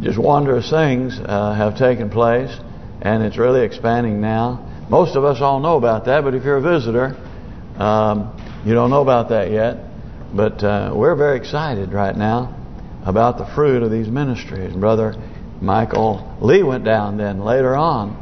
just wondrous things have taken place, and it's really expanding now. Most of us all know about that, but if you're a visitor, you don't know about that yet. But we're very excited right now about the fruit of these ministries. Brother Michael Lee went down then later on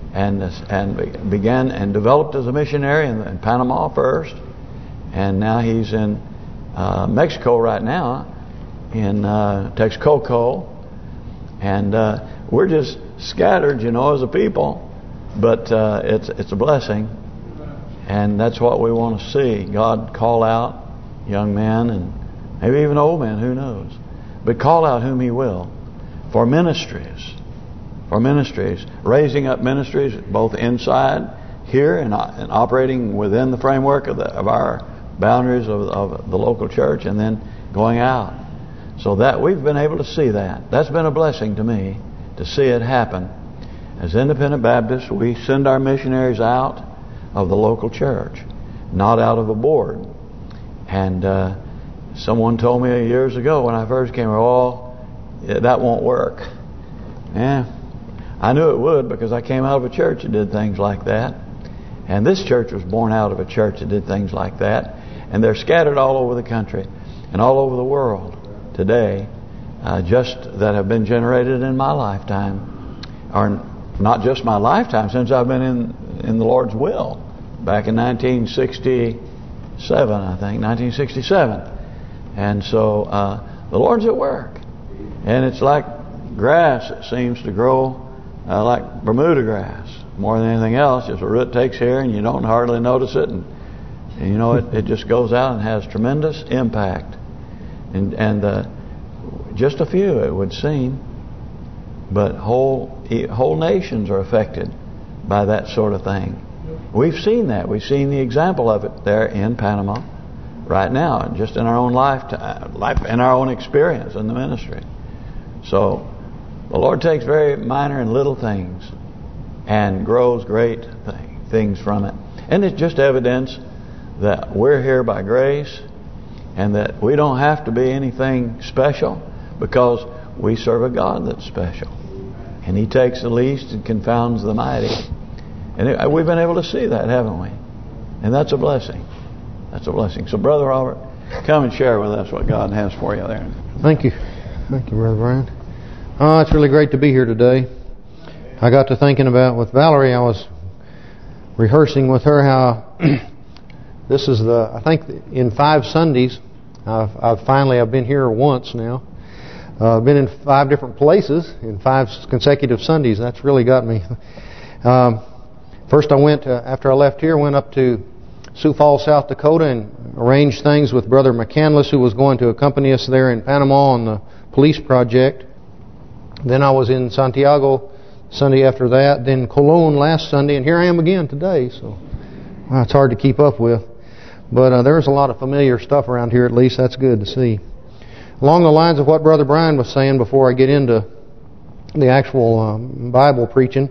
and began and developed as a missionary in Panama first, and now he's in Mexico right now, in Texcoco, and we're just scattered, as a people, but it's a blessing, and that's what we want to see. God call out young men and maybe even old men, who knows, but call out whom He will for ministries, raising up ministries both inside here and operating within the framework of our boundaries of the local church, and then going out. So that we've been able to see that. That's been a blessing to me to see it happen. As Independent Baptists, we send our missionaries out of the local church, not out of a board. And someone told me years ago when I first came, that won't work. Yeah, I knew it would, because I came out of a church that did things like that. And this church was born out of a church that did things like that. And they're scattered all over the country and all over the world today, just that have been generated in my lifetime, or not just my lifetime, since I've been in the Lord's will back in 1967, I think, 1967. And so the Lord's at work, and it's like grass that seems to grow like Bermuda grass more than anything else. Just a root takes here, and you don't hardly notice it, and it just goes out and has tremendous impact. And just a few, it would seem, but whole nations are affected by that sort of thing. We've seen that. We've seen the example of it there in Panama right now, and just in our own in our own experience in the ministry. So the Lord takes very minor and little things and grows great things from it. And it's just evidence that we're here by grace, and that we don't have to be anything special, because we serve a God that's special. And He takes the least and confounds the mighty. And we've been able to see that, haven't we? And that's a blessing. That's a blessing. So, Brother Robert, come and share with us what God has for you there. Thank you. Thank you, Brother Brian. It's really great to be here today. I got to thinking about, with Valerie, I was rehearsing with her how this is I think in 5 Sundays, I've been here once now. I've been in 5 different places in 5 consecutive Sundays. That's really got me. First I went, after I left here, went up to Sioux Falls, South Dakota, and arranged things with Brother McCandless, who was going to accompany us there in Panama on the police project. Then I was in Santiago Sunday after that, then Cologne last Sunday, and here I am again today. So it's hard to keep up with. But there's a lot of familiar stuff around here, at least. That's good to see. Along the lines of what Brother Brian was saying before I get into the actual Bible preaching,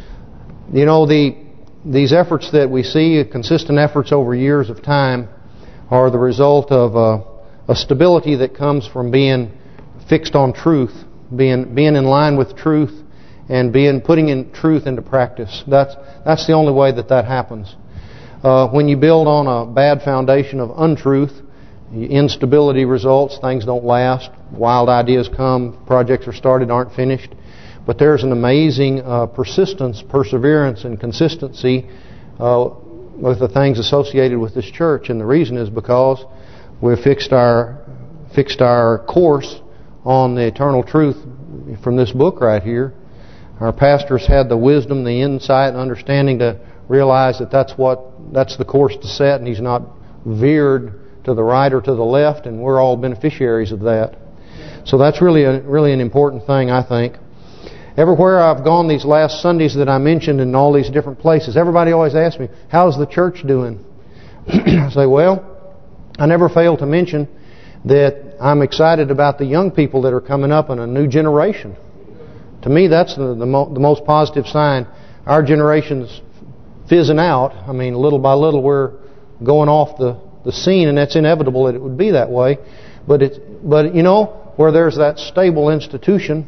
these efforts that we see, consistent efforts over years of time, are the result of a stability that comes from being fixed on truth, being in line with truth, and putting in truth into practice. That's the only way that happens. When you build on a bad foundation of untruth, instability results, things don't last, wild ideas come, projects are started, aren't finished. But there's an amazing persistence, perseverance, and consistency with the things associated with this church. And the reason is because we've fixed our course on the eternal truth from this book right here. Our pastors had the wisdom, the insight, and understanding to realize that that's the course to set, and he's not veered to the right or to the left, and we're all beneficiaries of that. So that's really an important thing, I think. Everywhere I've gone these last Sundays that I mentioned in all these different places, everybody always asks me, how's the church doing? I say, well, I never fail to mention that I'm excited about the young people that are coming up in a new generation. To me, that's the most positive sign. Our generation's fizzing out. I mean, little by little, we're going off the scene, and that's inevitable that it would be that way. But where there's that stable institution,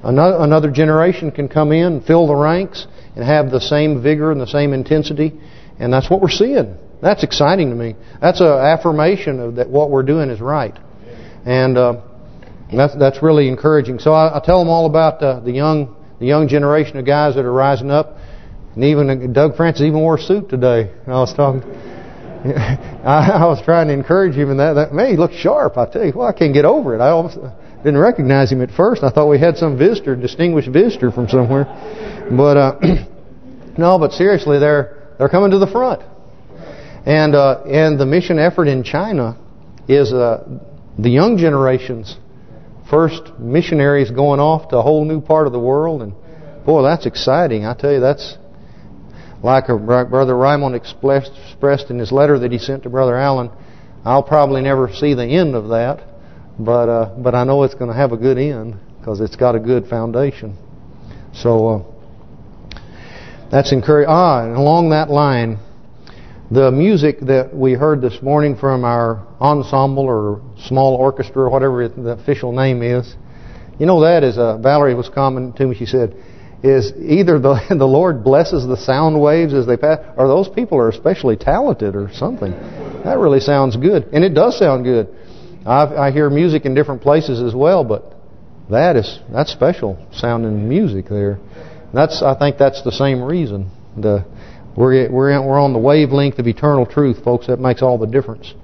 another generation can come in and fill the ranks and have the same vigor and the same intensity. And that's what we're seeing. That's exciting to me. That's an affirmation of that what we're doing is right. And that's really encouraging. So I tell them all about the young generation of guys that are rising up. And even Doug Francis even wore a suit today. I was talking. I was trying to encourage him in that. Man, he looked sharp. I tell you, well, I can't get over it. I almost didn't recognize him at first. I thought we had some distinguished visitor from somewhere. But no, but seriously, they're coming to the front. And the mission effort in China is the young generation's first missionaries going off to a whole new part of the world. And boy, that's exciting. I tell you, that's like Brother Raymond expressed in his letter that he sent to Brother Allen. I'll probably never see the end of that, but I know it's going to have a good end because it's got a good foundation. So that's encouraging. And along that line, the music that we heard this morning from our ensemble or small orchestra or whatever the official name is, you know, that is Valerie was commenting to me. She said, is either the Lord blesses the sound waves as they pass, or those people are especially talented or something. That really sounds good, and it does sound good. I hear music in different places as well, but that's special sounding music there. I think that's the same reason. We're on the wavelength of eternal truth, folks. That makes all the difference.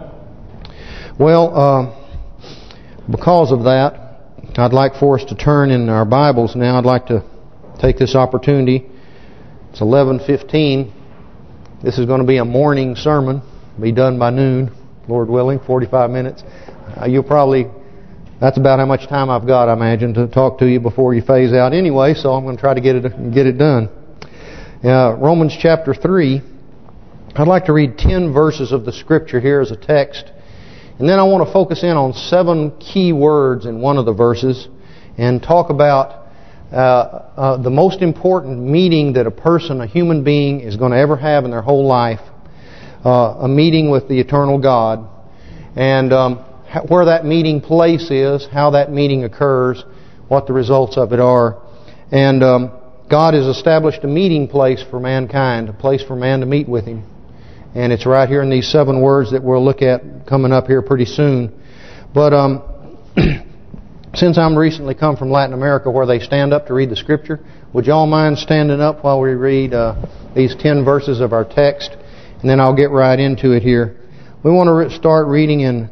Well, because of that, I'd like for us to turn in our Bibles now. I'd like to take this opportunity. It's 11:15. This is going to be a morning sermon. Be done by noon, Lord willing, 45 minutes. That's about how much time I've got, I imagine, to talk to you before you phase out anyway, so I'm going to try to get it done. Romans chapter 3. I'd like to read 10 verses of the Scripture here as a text. And then I want to focus in on 7 key words in one of the verses and talk about the most important meeting that a human being is going to ever have in their whole life. A meeting with the eternal God. And where that meeting place is, how that meeting occurs, what the results of it are. And God has established a meeting place for mankind, a place for man to meet with Him. And it's right here in these 7 words that we'll look at coming up here pretty soon. But since I'm recently come from Latin America where they stand up to read the Scripture, would y'all mind standing up while we read these 10 verses of our text? And then I'll get right into it here. We want to start reading in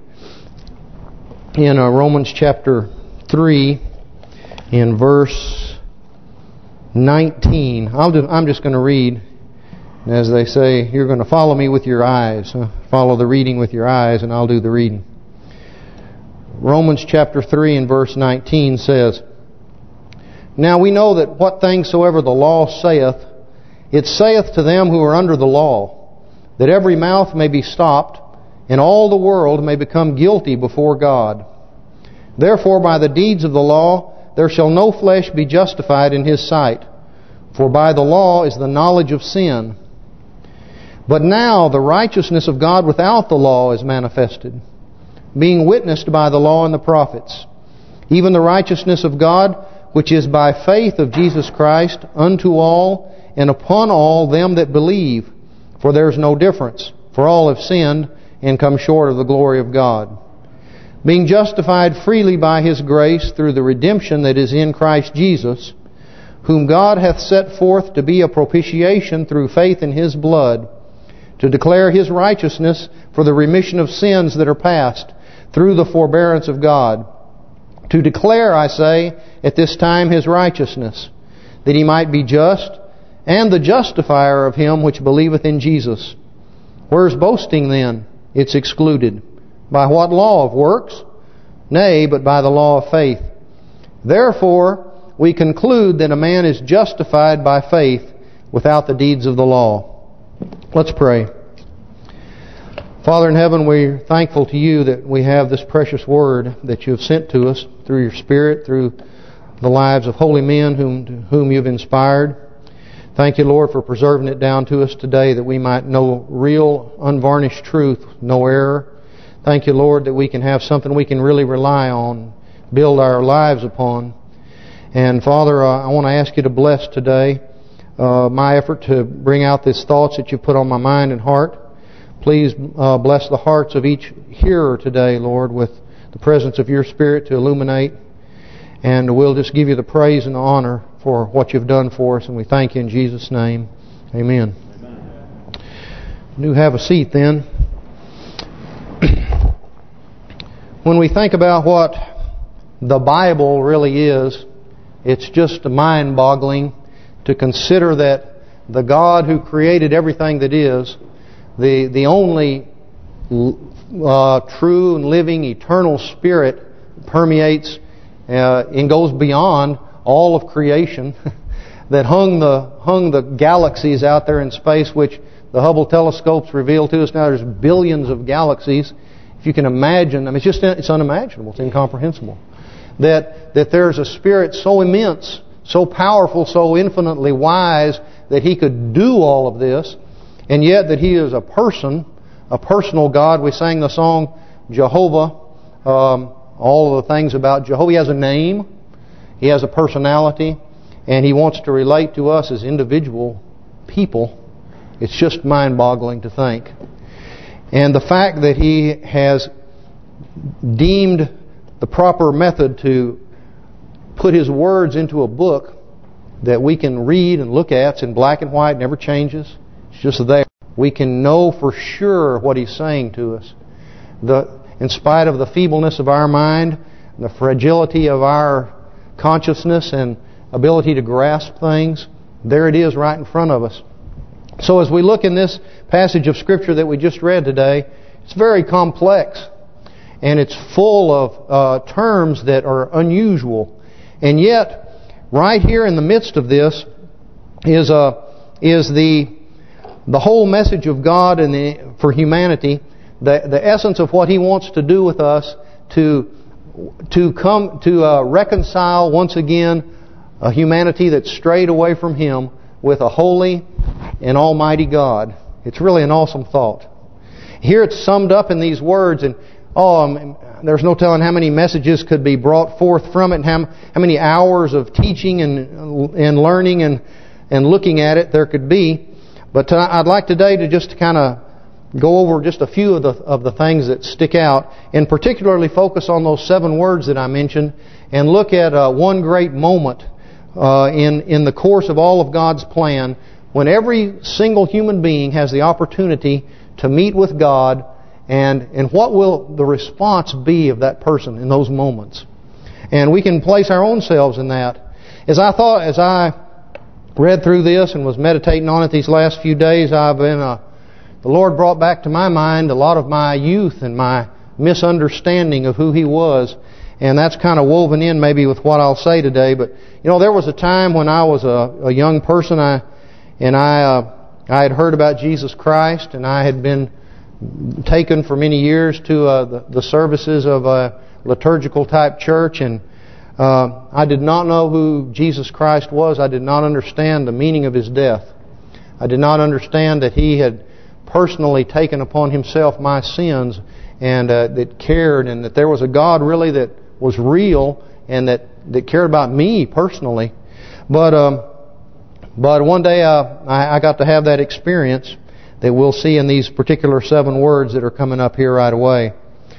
Romans chapter 3 in verse 19. I'm just going to read. As they say, you're going to follow me with your eyes. Follow the reading with your eyes, and I'll do the reading. Romans chapter 3 and verse 19 says, Now we know that what things soever the law saith, it saith to them who are under the law, that every mouth may be stopped, and all the world may become guilty before God. Therefore by the deeds of the law there shall no flesh be justified in His sight, for by the law is the knowledge of sin. But now the righteousness of God without the law is manifested, being witnessed by the law and the prophets, even the righteousness of God, which is by faith of Jesus Christ, unto all and upon all them that believe. For there is no difference, for all have sinned and come short of the glory of God, being justified freely by His grace through the redemption that is in Christ Jesus, whom God hath set forth to be a propitiation through faith in His blood, to declare His righteousness for the remission of sins that are past, through the forbearance of God. To declare, I say, at this time His righteousness, that He might be just, and the justifier of him which believeth in Jesus. Where is boasting then? It's excluded. By what law? Of works? Nay, but by the law of faith. Therefore, we conclude that a man is justified by faith without the deeds of the law. Let's pray. Father in heaven, we're thankful to You that we have this precious word that You have sent to us through Your Spirit, through the lives of holy men whom You've inspired. Thank You, Lord, for preserving it down to us today that we might know real, unvarnished truth, no error. Thank You, Lord, that we can have something we can really rely on, build our lives upon. And Father, I want to ask you to bless today my effort to bring out these thoughts that you put on my mind and heart. Please bless the hearts of each hearer today, Lord, with the presence of your Spirit to illuminate. And we'll just give you the praise and the honor for what you've done for us. And we thank you in Jesus' name. Amen. Do have a seat then. When we think about what the Bible really is, it's just mind-boggling to consider that the God who created everything that is, the only true and living eternal Spirit permeates and goes beyond all of creation, that hung the galaxies out there in space, which the Hubble telescopes reveal to us now. There's billions of galaxies. If you can imagine, I mean, it's unimaginable. It's incomprehensible. That there's a Spirit so immense, so powerful, so infinitely wise that He could do all of this, and yet that He is a person, a personal God. We sang the song Jehovah, all of the things about Jehovah. He has a name, He has a personality, and He wants to relate to us as individual people. It's just mind-boggling to think. And the fact that He has deemed the proper method to put His words into a book that we can read and look at. It's in black and white, never changes. It's just there. We can know for sure what He's saying to us. In spite of the feebleness of our mind, and the fragility of our consciousness and ability to grasp things, there it is right in front of us. So as we look in this passage of Scripture that we just read today, it's very complex. And it's full of terms that are unusual. And yet, right here in the midst of this is the whole message of God and for humanity, the essence of what He wants to do with us to reconcile once again a humanity that's strayed away from Him with a holy and almighty God. It's really an awesome thought. Here it's summed up in these words, and there's no telling how many messages could be brought forth from it, and how many hours of teaching and learning and looking at it there could be. But I'd like today to just kind of go over just a few of the things that stick out, and particularly focus on those 7 words that I mentioned, and look at one great moment in the course of all of God's plan, when every single human being has the opportunity to meet with God. And what will the response be of that person in those moments? And we can place our own selves in that. As I read through this and was meditating on it these last few days, the Lord brought back to my mind a lot of my youth and my misunderstanding of who He was. And that's kind of woven in maybe with what I'll say today. But, there was a time when I was a young person, I had heard about Jesus Christ, and I had been taken for many years to the services of a liturgical type church, and I did not know who Jesus Christ was. I did not understand the meaning of His death. I did not understand that He had personally taken upon Himself my sins, and that cared, and that there was a God really that was real and that cared about me personally. But one day I got to have that experience that we'll see in these particular 7 words that are coming up here right away.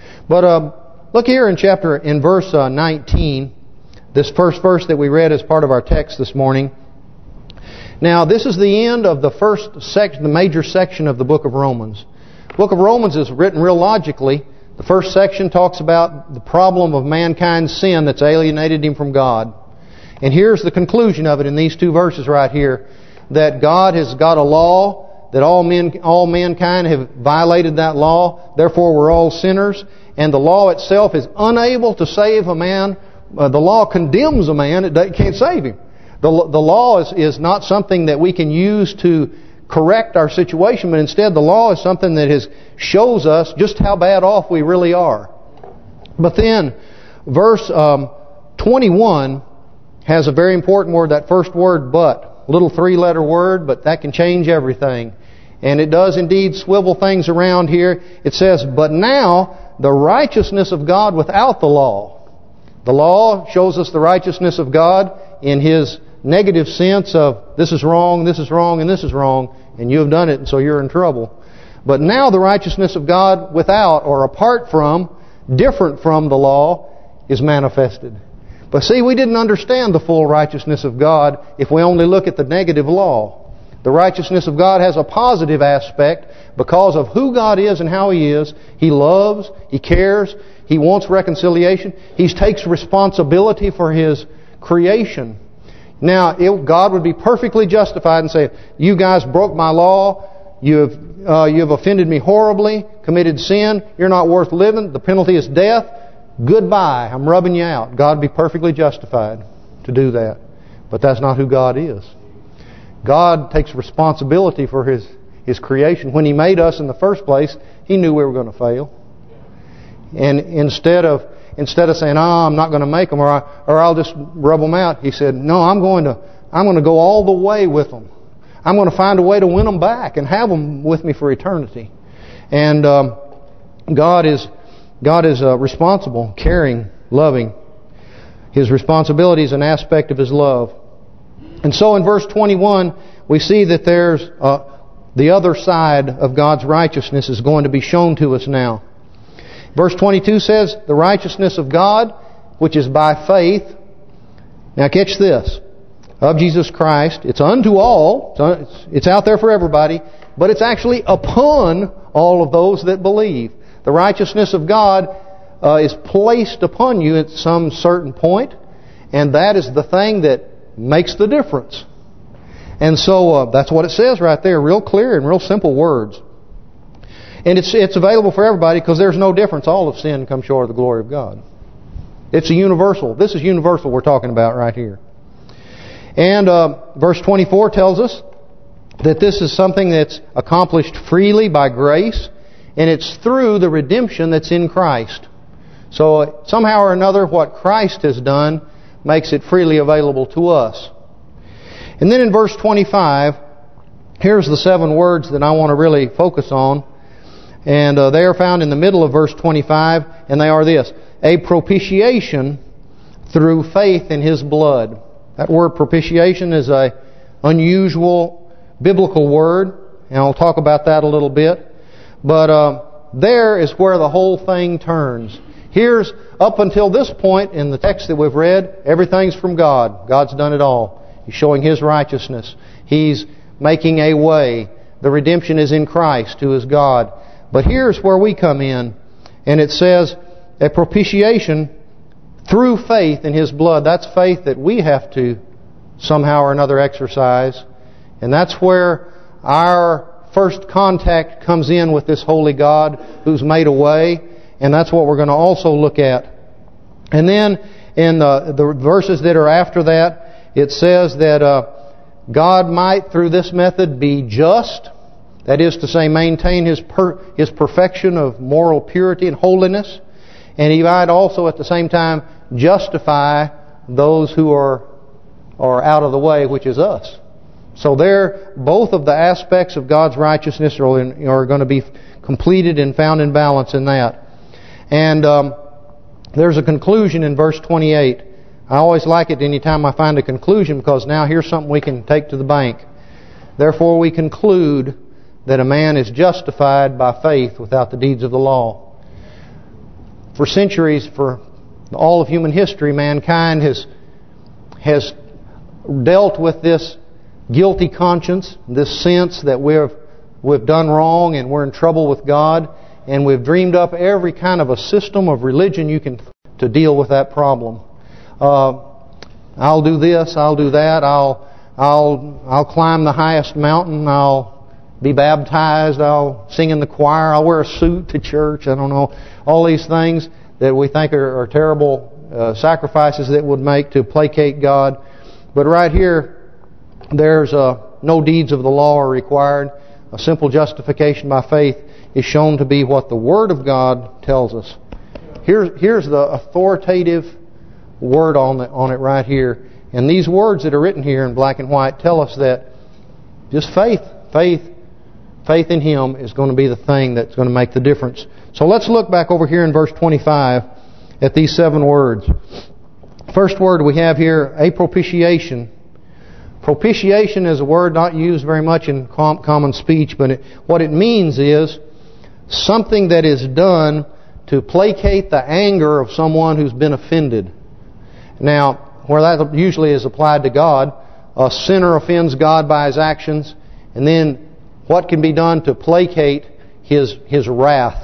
But look here in verse 19, this first verse that we read as part of our text this morning. Now, this is the end of the first section, the major section of the book of Romans. The book of Romans is written real logically. The first section talks about the problem of mankind's sin that's alienated him from God. And here's the conclusion of it in these 2 verses right here, that God has got a law, that all mankind have violated that law, therefore we're all sinners, and the law itself is unable to save a man. The law condemns a man, it can't save him. The law is not something that we can use to correct our situation, but instead the law is something that shows us just how bad off we really are. But then, verse 21 has a very important word, that first word, but. Little 3-letter word, but that can change everything. And it does indeed swivel things around here. It says, but now the righteousness of God without the law. The law shows us the righteousness of God. in his negative sense of this is wrong, and this is wrong, and you have done it, and so you're in trouble. But now the righteousness of God without or apart from, different from the law, is manifested. But see, we didn't understand the full righteousness of God if we only look at the negative law. The righteousness of God has a positive aspect because of who God is and how He is. He loves, He cares, He wants reconciliation. He takes responsibility for His creation. Now, God would be perfectly justified and say, you guys broke my law, you have offended me horribly, committed sin, you're not worth living, the penalty is death, goodbye, I'm rubbing you out. God would be perfectly justified to do that. But that's not who God is. God takes responsibility for His creation. When He made us in the first place, He knew we were going to fail. And instead of saying, "Oh, I'm not going to make them," or I'll just rub them out, He said, "No, I'm going to go all the way with them. I'm going to find a way to win them back and have them with me for eternity." And God is responsible, caring, loving. His responsibility is an aspect of His love. And so in verse 21, we see that there's the other side of God's righteousness is going to be shown to us now. Verse 22 says, the righteousness of God, which is by faith. Now catch this. Of Jesus Christ. It's unto all. It's out there for everybody. But it's actually upon all of those that believe. The righteousness of God is placed upon you at some certain point. And that is the thing that makes the difference. And so that's what it says right there. Real clear and real simple words. And it's available for everybody because there's no difference. All of sin comes short of the glory of God. It's a universal. This is universal we're talking about right here. And verse 24 tells us that this is something that's accomplished freely by grace. And it's through the redemption that's in Christ. So somehow or another what Christ has done makes it freely available to us. And then in verse 25, here's the 7 words that I want to really focus on. And they are found in the middle of verse 25, and they are this: a propitiation through faith in His blood. That word propitiation is a unusual biblical word, and I'll talk about that a little bit. But there is where the whole thing turns. Here's, up until this point in the text that we've read, everything's from God. God's done it all. He's showing His righteousness. He's making a way. The redemption is in Christ, who is God. But here's where we come in. And it says, a propitiation through faith in His blood. That's faith that we have to somehow or another exercise. And that's where our first contact comes in with this holy God who's made a way. And that's what we're going to also look at. And then in the verses that are after that, it says that God might, through this method, be just. That is to say, maintain His perfection of moral purity and holiness. And He might also, at the same time, justify those who are out of the way, which is us. So both of the aspects of God's righteousness are going to be completed and found in balance in that. And there's a conclusion in verse 28. I always like it anytime I find a conclusion, because now here's something we can take to the bank. Therefore we conclude that a man is justified by faith without the deeds of the law. For centuries, for all of human history, mankind has dealt with this guilty conscience, this sense that we've done wrong and we're in trouble with God, and we've dreamed up every kind of a system of religion you can to deal with that problem. I'll do this, I'll do that, I'll climb the highest mountain, I'll be baptized, I'll sing in the choir, I'll wear a suit to church, I don't know, all these things that we think are terrible sacrifices that would make to placate God. But right here, there's no deeds of the law are required. A simple justification by faith is shown to be what the Word of God tells us. Here's the authoritative word on it right here. And these words that are written here in black and white tell us that just faith in Him is going to be the thing that's going to make the difference. So let's look back over here in verse 25 at these 7 words. First word we have here, a propitiation. Propitiation is a word not used very much in common speech, but what it means is something that is done to placate the anger of someone who's been offended. Now, where that usually is applied to God, a sinner offends God by his actions, and then what can be done to placate his wrath.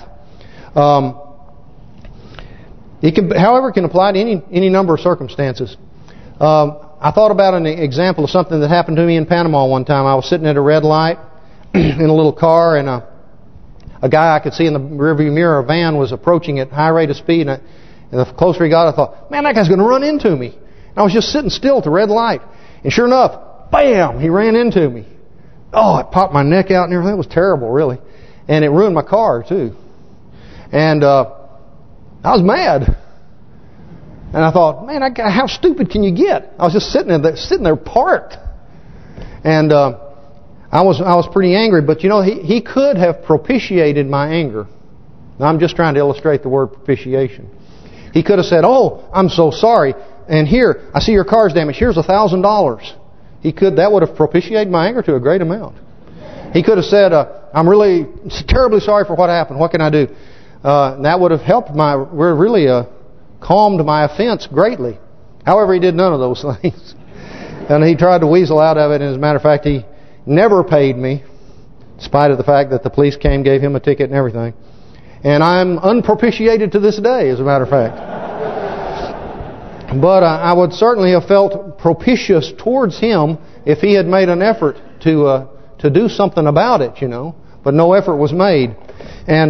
It can, however, can apply to any number of circumstances. I thought about an example of something that happened to me in Panama one time. I was sitting at a red light in a little car, and a guy I could see in the rearview mirror, a van, was approaching at high rate of speed. And the closer he got, I thought, man, that guy's going to run into me. And I was just sitting still at the red light. And sure enough, bam, he ran into me. Oh, it popped my neck out and everything. It was terrible, really. And it ruined my car, too. And I was mad. And I thought, man, how stupid can you get? I was just sitting there parked. And I was pretty angry. But, you know, he could have propitiated my anger. Now, I'm just trying to illustrate the word propitiation. He could have said, oh, I'm so sorry. And here, I see your car's damaged. Here's $1,000. That would have propitiated my anger to a great amount. He could have said, I'm really terribly sorry for what happened. What can I do? And that would have helped calmed my offense greatly. However, he did none of those things. And he tried to weasel out of it. And as a matter of fact, he never paid me, in spite of the fact that the police came, gave him a ticket and everything. And I'm unpropitiated to this day, as a matter of fact. But I would certainly have felt propitious towards him if he had made an effort to do something about it, you know. But no effort was made. And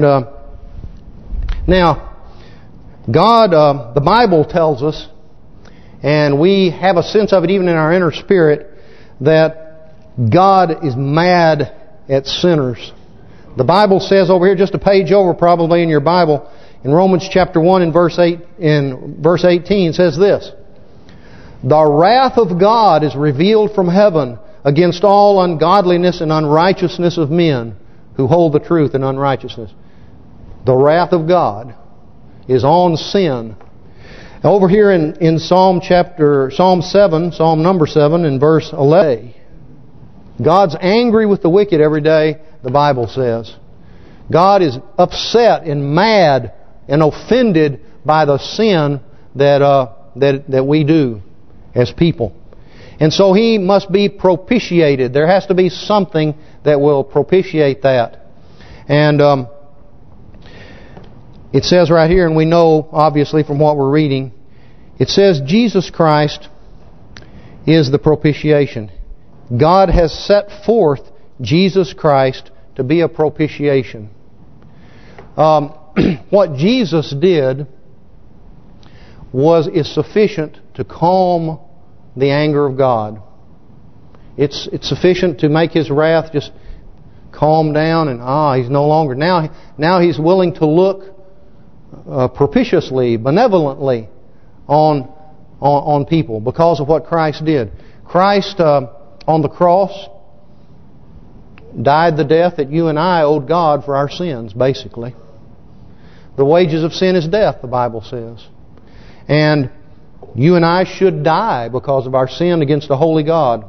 now, God, the Bible tells us, and we have a sense of it even in our inner spirit, that God is mad at sinners. The Bible says over here, just a page over probably in your Bible, in Romans chapter 1 in verse 18 says this: the wrath of God is revealed from heaven against all ungodliness and unrighteousness of men who hold the truth in unrighteousness. The wrath of God is on sin. Over here in Psalm number 7 in verse 11, God's angry with the wicked every day, the Bible says. God is upset and mad and offended by the sin that we do as people. And so He must be propitiated. There has to be something that will propitiate that. And it says right here, and we know obviously from what we're reading, it says Jesus Christ is the propitiation. God has set forth Jesus Christ to be a propitiation. What Jesus did is sufficient to calm the anger of God. It's sufficient to make His wrath just calm down, and He's no longer. Now He's willing to look propitiously, benevolently on people because of what Christ did. Christ on the cross died the death that you and I owed God for our sins, basically. The wages of sin is death, the Bible says. And you and I should die because of our sin against a holy God.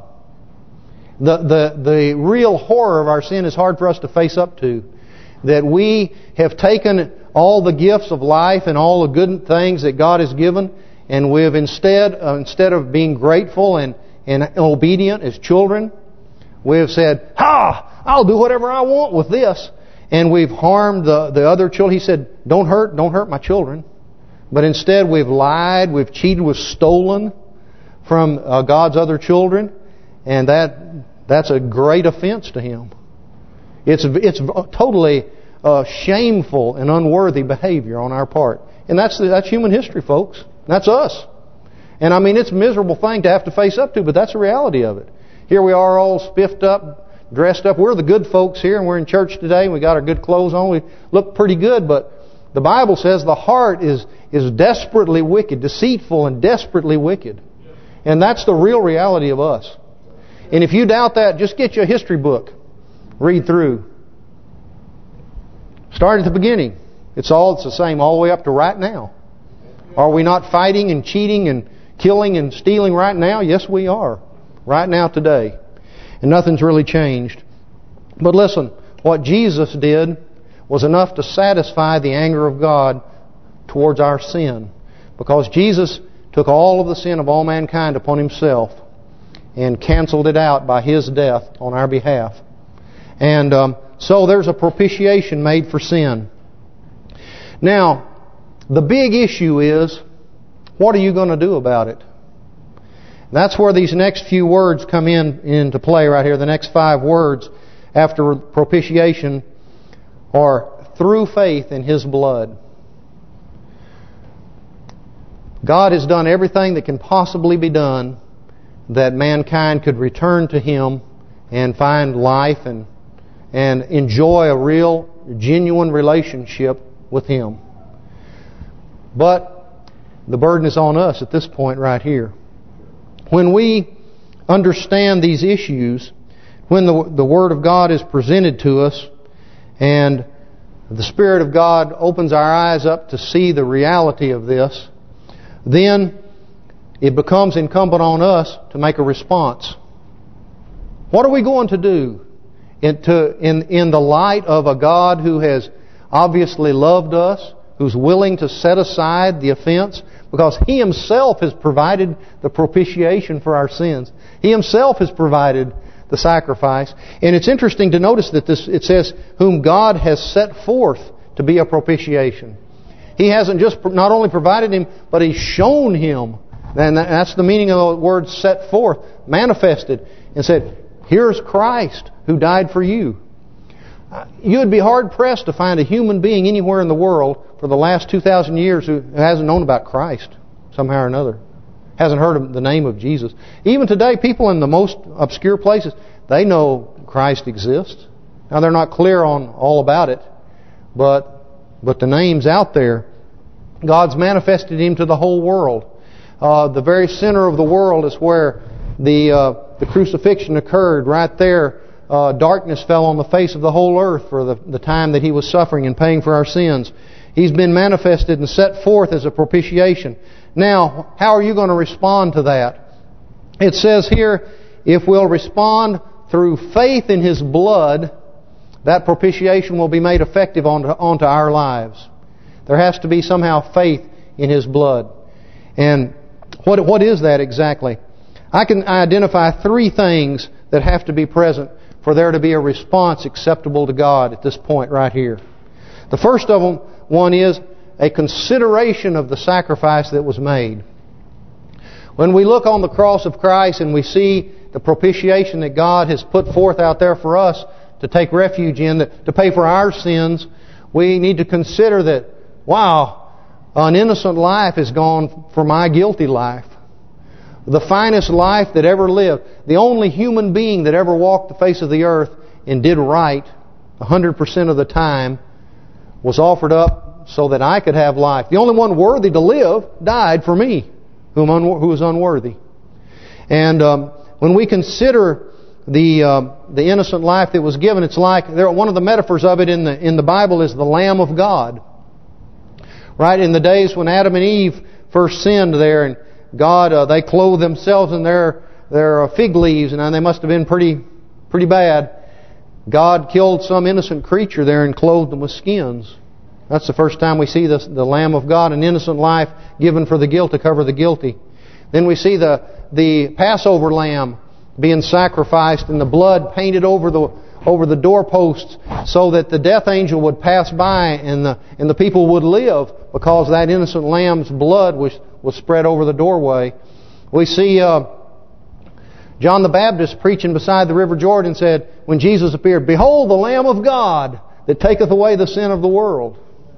The real horror of our sin is hard for us to face up to. That we have taken all the gifts of life and all the good things that God has given, and we've instead of being grateful and obedient as children, we've said, I'll do whatever I want with this. And we've harmed the other children. He said, don't hurt my children. But instead we've lied, we've cheated, we've stolen from God's other children. And that's a great offense to Him. It's totally shameful and unworthy behavior on our part. And that's human history, folks. That's us. And I mean, it's a miserable thing to have to face up to, but that's the reality of it. Here we are all spiffed up, dressed up. We're the good folks here, and we're in church today, and we got our good clothes on. We look pretty good, but the Bible says the heart is desperately wicked, deceitful and desperately wicked. And that's the real reality of us. And if you doubt that, just get you a history book. Read through. Start at the beginning. It's the same all the way up to right now. Are we not fighting and cheating and killing and stealing right now? Yes, we are. Right now, today. And nothing's really changed. But listen, what Jesus did was enough to satisfy the anger of God towards our sin. Because Jesus took all of the sin of all mankind upon Himself and canceled it out by His death on our behalf. And so there's a propitiation made for sin. Now, the big issue is, what are you going to do about it? That's where these next few words come into play right here. The next 5 words after propitiation are through faith in His blood. God has done everything that can possibly be done that mankind could return to Him and find life and enjoy a real, genuine relationship with Him. But the burden is on us at this point right here. When we understand these issues, when the Word of God is presented to us and the Spirit of God opens our eyes up to see the reality of this, then it becomes incumbent on us to make a response. What are we going to do in the light of a God who has obviously loved us, who's willing to set aside the offense, because He Himself has provided the propitiation for our sins. He Himself has provided the sacrifice. And it's interesting to notice that it says, whom God has set forth to be a propitiation. He hasn't just not only provided Him, but He's shown Him. And that's the meaning of the word set forth, manifested, and said, here's Christ who died for you. You would be hard-pressed to find a human being anywhere in the world for the last 2,000 years who hasn't known about Christ somehow or another. Hasn't heard of the name of Jesus. Even today, people in the most obscure places, they know Christ exists. Now, they're not clear on all about it, but the name's out there. God's manifested Him to the whole world. The very center of the world is where the crucifixion occurred. Right there, darkness fell on the face of the whole earth for the time that He was suffering and paying for our sins. He's been manifested and set forth as a propitiation. Now, how are you going to respond to that? It says here, if we'll respond through faith in His blood, that propitiation will be made effective onto our lives. There has to be somehow faith in His blood. And what is that exactly? I can identify 3 things that have to be present for there to be a response acceptable to God at this point right here. The first of them, one is a consideration of the sacrifice that was made. When we look on the cross of Christ and we see the propitiation that God has put forth out there for us to take refuge in, to pay for our sins, we need to consider that, wow, an innocent life has gone for my guilty life. The finest life that ever lived, the only human being that ever walked the face of the earth and did right 100% of the time, was offered up so that I could have life. The only one worthy to live died for me, who was unworthy. And when we consider the innocent life that was given, it's like one of the metaphors of it in the Bible is the Lamb of God. Right in the days when Adam and Eve first sinned there, and God they clothed themselves in their fig leaves, and they must have been pretty bad. God killed some innocent creature there and clothed them with skins. That's the first time we see the Lamb of God, an innocent life given for the guilt to cover the guilty. Then we see the Passover lamb being sacrificed and the blood painted over the doorposts so that the death angel would pass by and the people would live because that innocent lamb's blood was spread over the doorway. We see John the Baptist preaching beside the River Jordan said, when Jesus appeared, "Behold the Lamb of God that taketh away the sin of the world."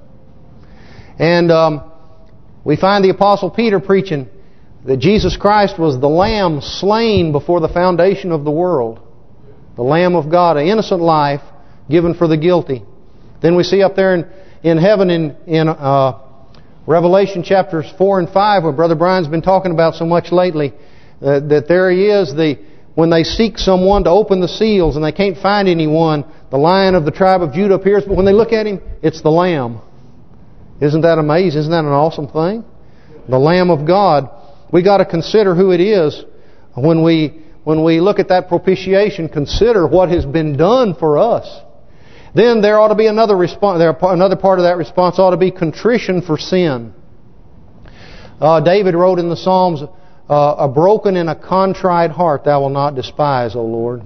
And we find the Apostle Peter preaching that Jesus Christ was the Lamb slain before the foundation of the world. The Lamb of God, an innocent life given for the guilty. Then we see up there in heaven in Revelation chapters 4 and 5, where Brother Brian's been talking about so much lately, that there He is, when they seek someone to open the seals and they can't find anyone, the Lion of the tribe of Judah appears, but when they look at Him, it's the Lamb. Isn't that amazing? Isn't that an awesome thing? The Lamb of God. We got to consider who it is. When we look at that propitiation, consider what has been done for us. Then there ought to be another response. Another part of that response ought to be contrition for sin. David wrote in the Psalms, "A broken and a contrite heart thou wilt not despise, O Lord."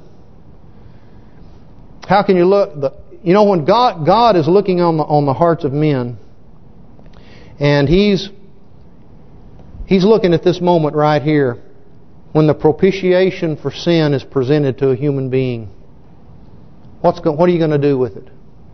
How can you look? When God is looking on the hearts of men, and He's looking at this moment right here, when the propitiation for sin is presented to a human being, what are you going to do with it?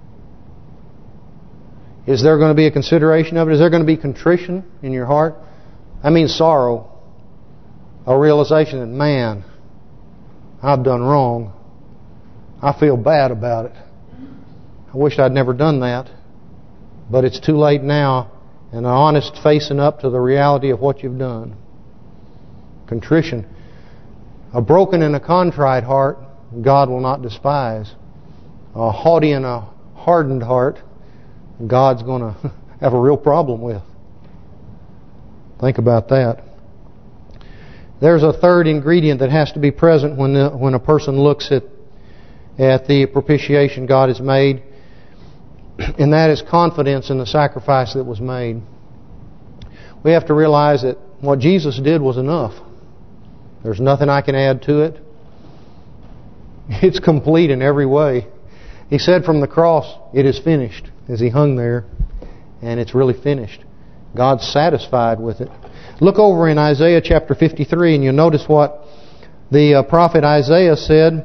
Is there going to be a consideration of it? Is there going to be contrition in your heart? I mean sorrow. A realization that, man, I've done wrong. I feel bad about it. I wish I'd never done that. But it's too late now. And an honest facing up to the reality of what you've done. Contrition. A broken and a contrite heart, God will not despise. A haughty and a hardened heart, God's going to have a real problem with. Think about that. There's a third ingredient that has to be present when a person looks at the propitiation God has made, and that is confidence in the sacrifice that was made. We have to realize that what Jesus did was enough. There's nothing I can add to it. It's complete in every way. He said from the cross, "It is finished," as He hung there, and it's really finished. God's satisfied with it. Look over in Isaiah chapter 53, and you'll notice what the prophet Isaiah said,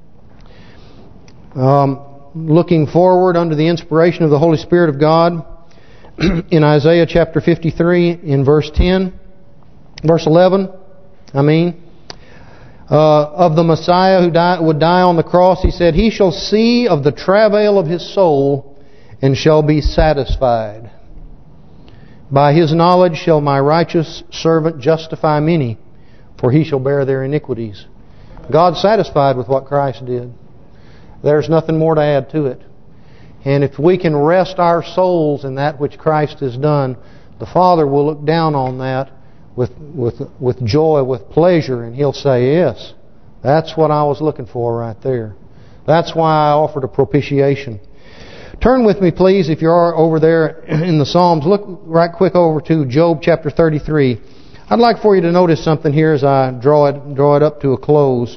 looking forward under the inspiration of the Holy Spirit of God. In Isaiah chapter 53, in verse 11, of the Messiah who would die on the cross, he said, "He shall see of the travail of His soul, and shall be satisfied. By His knowledge shall my righteous servant justify many, for he shall bear their iniquities." God's satisfied with what Christ did. There's nothing more to add to it. And if we can rest our souls in that which Christ has done, the Father will look down on that with joy, with pleasure, and He'll say, "Yes, that's what I was looking for right there. That's why I offered a propitiation." Turn with me, please, if you are over there in the Psalms. Look right quick over to Job chapter 33. I'd like for you to notice something here as I draw it up to a close.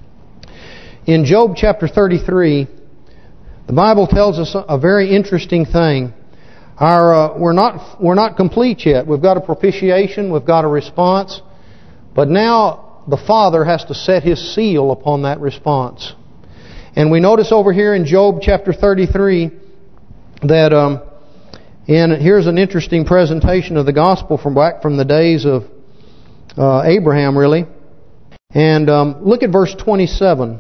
In Job chapter 33, the Bible tells us a very interesting thing. We're not complete yet. We've got a propitiation, we've got a response, but now the Father has to set His seal upon that response. And we notice over here in Job chapter 33 that here's an interesting presentation of the gospel from the days of Abraham, really. And look at verse 27.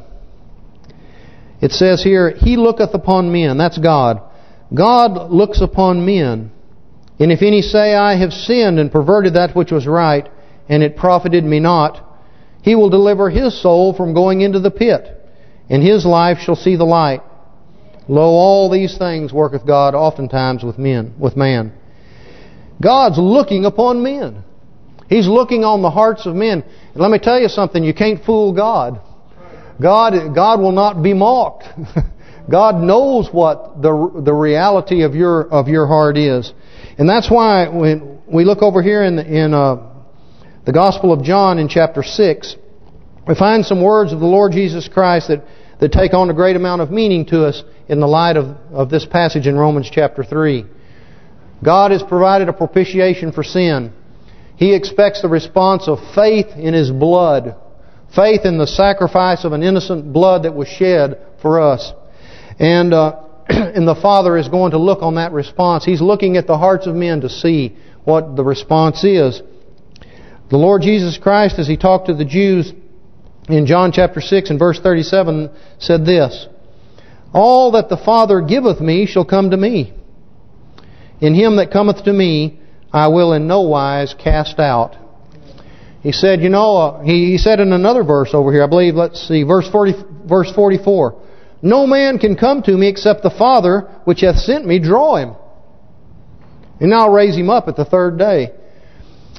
It says here, "He looketh upon men," that's God. "God looks upon men. And if any say, I have sinned and perverted that which was right, and it profited me not, He will deliver his soul from going into the pit, and his life shall see the light. Lo, all these things worketh God oftentimes with man." God's looking upon men. He's looking on the hearts of men. And let me tell you something, you can't fool God. God will not be mocked. God knows what the reality of your heart is. And that's why when we look over here in the Gospel of John in chapter 6, we find some words of the Lord Jesus Christ that take on a great amount of meaning to us in the light of this passage in Romans chapter 3. God has provided a propitiation for sin. He expects the response of faith in His blood. Faith in the sacrifice of an innocent blood that was shed for us. And the Father is going to look on that response. He's looking at the hearts of men to see what the response is. The Lord Jesus Christ, as He talked to the Jews in John chapter 6 and verse 37, said this, "All that the Father giveth me shall come to me. In him that cometh to me I will in no wise cast out." He said, he said in another verse over here, I believe, let's see, verse 44, "No man can come to me except the Father which hath sent me draw him. And I'll raise him up at the third day."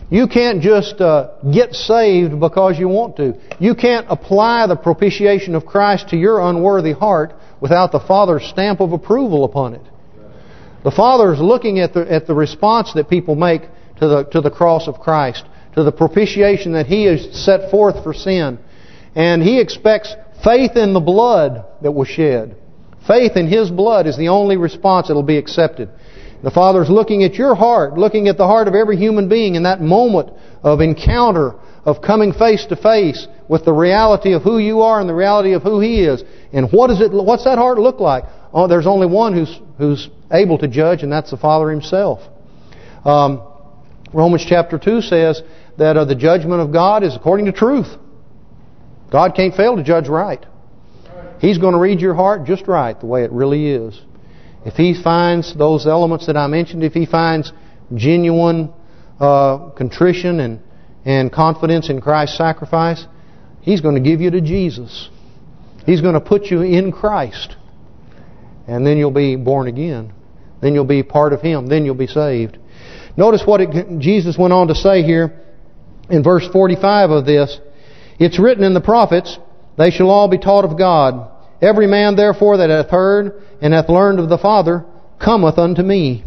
You can't just get saved because you want to. You can't apply the propitiation of Christ to your unworthy heart without the Father's stamp of approval upon it. The Father is looking at the response that people make to the cross of Christ, to the propitiation that He has set forth for sin. And He expects faith in the blood that was shed. Faith in His blood is the only response that will be accepted. The Father is looking at your heart, looking at the heart of every human being in that moment of encounter, of coming face to face with the reality of who you are and the reality of who He is. And what's that heart look like? Oh, there's only one who's able to judge, and that's the Father Himself. Romans chapter 2 says that the judgment of God is according to truth. God can't fail to judge right. He's going to read your heart just right, the way it really is. If He finds those elements that I mentioned, if He finds genuine contrition and confidence in Christ's sacrifice, He's going to give you to Jesus. He's going to put you in Christ. And then you'll be born again. Then you'll be part of Him. Then you'll be saved. Notice what Jesus went on to say here in verse 45 of this. It's written in the prophets, they shall all be taught of God. Every man therefore that hath heard and hath learned of the Father cometh unto me.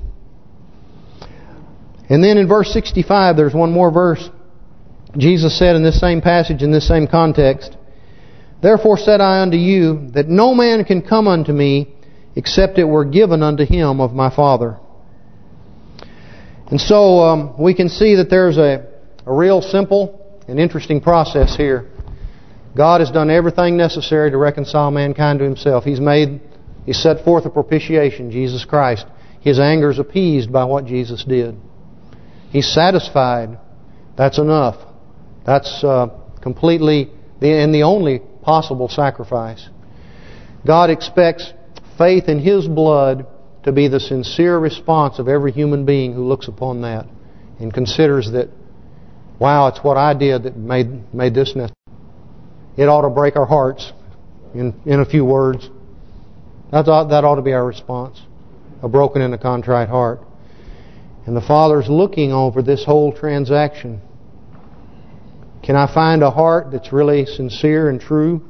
And then in verse 65, there's one more verse. Jesus said in this same passage, in this same context, Therefore said I unto you, that no man can come unto me, except it were given unto him of my Father. And so we can see that there's a real simple and interesting process here. God has done everything necessary to reconcile mankind to Himself. He's set forth a propitiation, Jesus Christ. His anger is appeased by what Jesus did. He's satisfied. That's enough. That's completely the only possible sacrifice. God expects faith in His blood to be the sincere response of every human being who looks upon that and considers that, wow, it's what I did that made this necessary. It ought to break our hearts in a few words. That ought to be our response. A broken and a contrite heart. And the Father's looking over this whole transaction. Can I find a heart that's really sincere and true?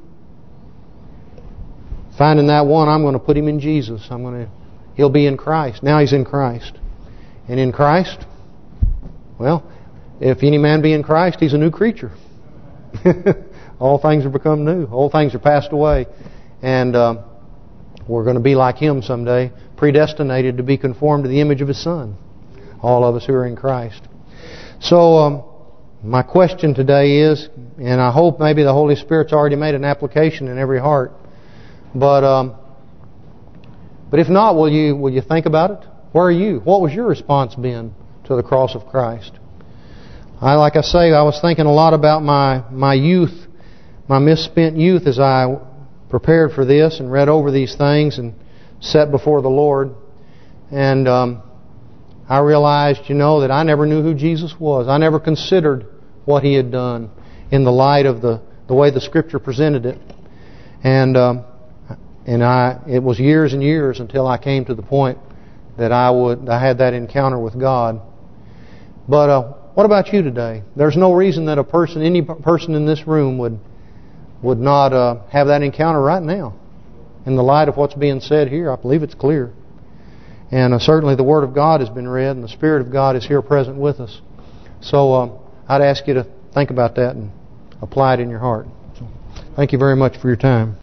Finding that one, I'm going to put him in Jesus. He'll be in Christ. Now he's in Christ. And in Christ, well, if any man be in Christ, he's a new creature. All things are become new. All things are passed away. And we're going to be like Him someday, predestinated to be conformed to the image of His Son. All of us who are in Christ. So my question today is, and I hope maybe the Holy Spirit's already made an application in every heart, but if not, will you think about it? Where are you? What was your response been to the cross of Christ? Like I say, I was thinking a lot about my youth, my misspent youth as I prepared for this and read over these things and sat before the Lord. And I realized, that I never knew who Jesus was. I never considered what He had done in the light of the way the Scripture presented it. And it was years and years until I came to the point that I had that encounter with God. But what about you today? There's no reason that any person in this room would not have that encounter right now. In the light of what's being said here, I believe it's clear. And certainly the Word of God has been read, and the Spirit of God is here present with us. So I'd ask you to think about that and apply it in your heart. So, thank you very much for your time.